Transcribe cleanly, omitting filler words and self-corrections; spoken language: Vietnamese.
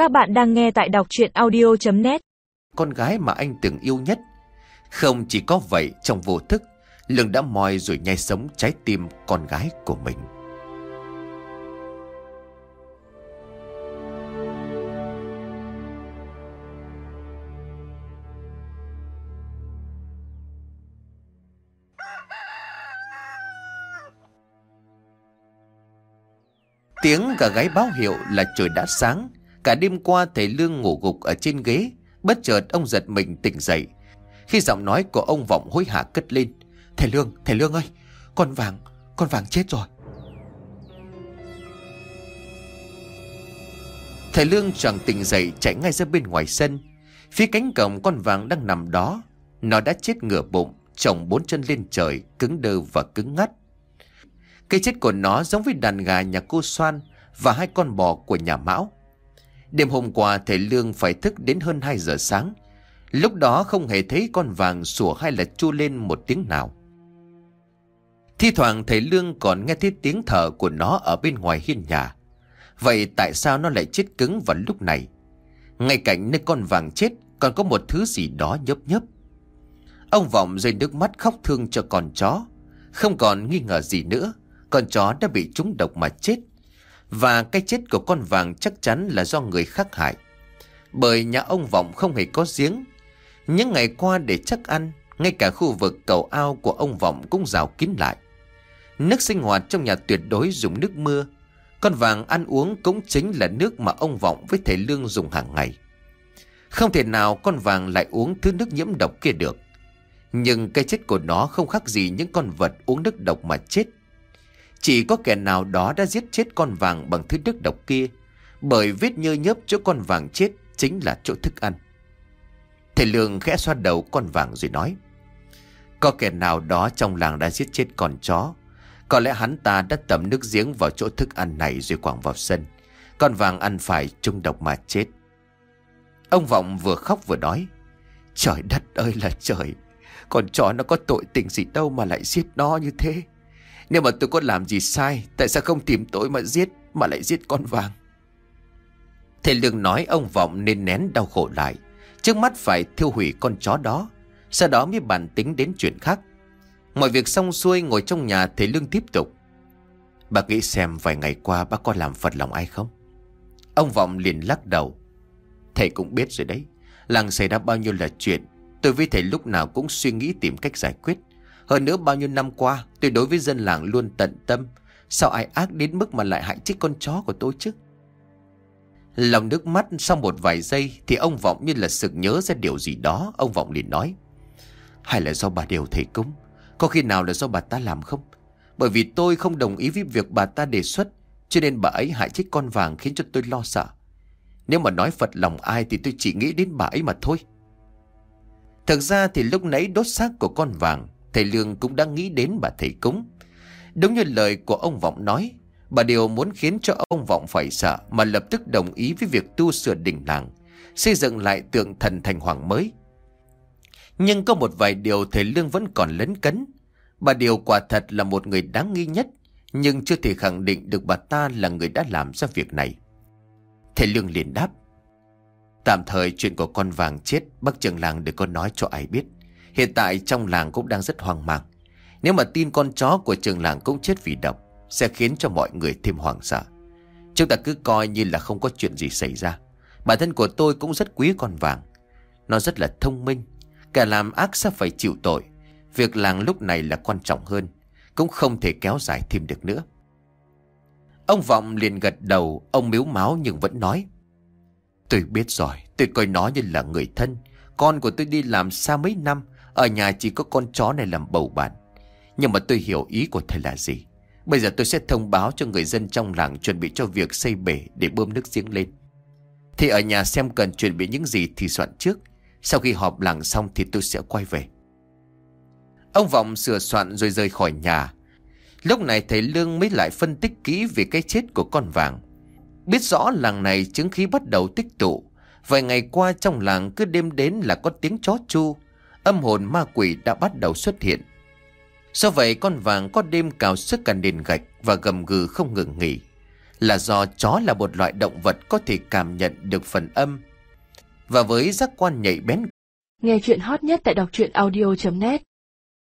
Các bạn đang nghe tại đọc truyện audio.net. Con gái mà anh từng yêu nhất. Không chỉ có vậy, trong vô thức, Lương đã moi rồi nhai sống trái tim con gái của mình. Tiếng gà gáy báo hiệu là trời đã sáng. Cả đêm qua thầy Lương ngủ gục ở trên ghế. Bất chợt ông giật mình tỉnh dậy khi giọng nói của ông Vọng hối hả cất lên. Thầy Lương ơi, con vàng chết rồi. Thầy Lương choàng tỉnh dậy, chạy ngay ra bên ngoài sân. Phía cánh cổng, con vàng đang nằm đó. Nó đã chết ngửa bụng, chồng 4 chân lên trời, cứng đơ và cứng ngắt. Cái chết của nó giống với đàn gà nhà cô Soan và 2 con bò của nhà Mão. Đêm hôm qua thầy Lương phải thức đến hơn 2 giờ sáng. Lúc đó không hề thấy con vàng sủa hay là tru lên một tiếng nào. Thi thoảng thầy Lương còn nghe thấy tiếng thở của nó ở bên ngoài hiên nhà. Vậy tại sao nó lại chết cứng vào lúc này? Ngay cạnh nơi con vàng chết còn có một thứ gì đó nhấp nhấp. Ông Vọng rơi nước mắt khóc thương cho con chó. Không còn nghi ngờ gì nữa, con chó đã bị trúng độc mà chết. Và cái chết của con vàng chắc chắn là do người khác hại. Bởi nhà ông Vọng không hề có giếng. Những ngày qua để chắc ăn, ngay cả khu vực cầu ao của ông Vọng cũng rào kín lại. Nước sinh hoạt trong nhà tuyệt đối dùng nước mưa. Con vàng ăn uống cũng chính là nước mà ông Vọng với thầy Lương dùng hàng ngày. Không thể nào con vàng lại uống thứ nước nhiễm độc kia được. Nhưng cái chết của nó không khác gì những con vật uống nước độc mà chết. Chỉ có kẻ nào đó đã giết chết con vàng bằng thứ nước độc kia. Bởi vết nhơ nhớp chỗ con vàng chết chính là chỗ thức ăn. Thầy Lương khẽ xoa đầu con vàng rồi nói: có kẻ nào đó trong làng đã giết chết con chó. Có lẽ hắn ta đã tẩm nước giếng vào chỗ thức ăn này rồi quẳng vào sân. Con vàng ăn phải trúng độc mà chết. Ông Vọng vừa khóc vừa nói: trời đất ơi là trời, con chó nó có tội tình gì đâu mà lại giết nó như thế. Nếu mà tôi có làm gì sai, tại sao không tìm tội mà giết, mà lại giết con vàng? Thầy Lương nói ông Vọng nên nén đau khổ lại. Trước mắt phải thiêu hủy con chó đó, sau đó mới bàn tính đến chuyện khác. Mọi việc xong xuôi, ngồi trong nhà, thầy Lương tiếp tục: bà nghĩ xem vài ngày qua bác có làm phật lòng ai không? Ông Vọng liền lắc đầu: thầy cũng biết rồi đấy, làng xảy ra bao nhiêu là chuyện. Tôi với thầy lúc nào cũng suy nghĩ tìm cách giải quyết. Hơn nữa bao nhiêu năm qua tôi đối với dân làng luôn tận tâm. Sao ai ác đến mức mà lại hại chết con chó của tôi chứ? Lòng nước mắt sau một vài giây thì ông Vọng như là sực nhớ ra điều gì đó. Ông Vọng liền nói: hay là do bà Đều thầy cúng? Có khi nào là do bà ta làm không? Bởi vì tôi không đồng ý với việc bà ta đề xuất, cho nên bà ấy hại chết con vàng khiến cho tôi lo sợ. Nếu mà nói phật lòng ai thì tôi chỉ nghĩ đến bà ấy mà thôi. Thực ra thì lúc nãy đốt xác của con vàng, thầy Lương cũng đã nghĩ đến bà thầy cúng. Đúng như lời của ông Vọng nói, bà Điều muốn khiến cho ông Vọng phải sợ mà lập tức đồng ý với việc tu sửa đình làng, xây dựng lại tượng thần thành hoàng mới. Nhưng có một vài điều thầy Lương vẫn còn lấn cấn. Bà Điều quả thật là một người đáng nghi nhất, nhưng chưa thể khẳng định được bà ta là người đã làm ra việc này. Thầy Lương liền đáp: tạm thời chuyện của con vàng chết bác trưởng làng đừng có nói cho ai biết. Hiện tại trong làng cũng đang rất hoang mang. Nếu mà tin con chó của trưởng làng cũng chết vì độc, sẽ khiến cho mọi người thêm hoảng sợ. Chúng ta cứ coi như là không có chuyện gì xảy ra. Bản thân của tôi cũng rất quý con vàng. Nó rất là thông minh. Kẻ làm ác sẽ phải chịu tội. Việc làng lúc này là quan trọng hơn, cũng không thể kéo dài thêm được nữa. Ông Vọng liền gật đầu. Ông mếu máo nhưng vẫn nói: tôi biết rồi, tôi coi nó như là người thân. Con của tôi đi làm xa mấy năm, ở nhà chỉ có con chó này làm bầu bạn. Nhưng mà tôi hiểu ý của thầy là gì. Bây giờ tôi sẽ thông báo cho người dân trong làng chuẩn bị cho việc xây bể để bơm nước giếng lên. Thì ở nhà xem cần chuẩn bị những gì thì soạn trước. Sau khi họp làng xong thì tôi sẽ quay về. Ông Vọng sửa soạn rồi rời khỏi nhà. Lúc này thầy Lương mới lại phân tích kỹ về cái chết của con vàng. Biết rõ làng này chứng khí bắt đầu tích tụ. Vài ngày qua trong làng cứ đêm đến là có tiếng chó tru. Âm hồn ma quỷ đã bắt đầu xuất hiện. Do vậy con vàng có đêm cào sức cả nền gạch và gầm gừ không ngừng nghỉ. là do chó là một loại động vật có thể cảm nhận được phần âm. Và với giác quan nhạy bén. Nghe chuyện hot nhất tại đọc truyện audio.net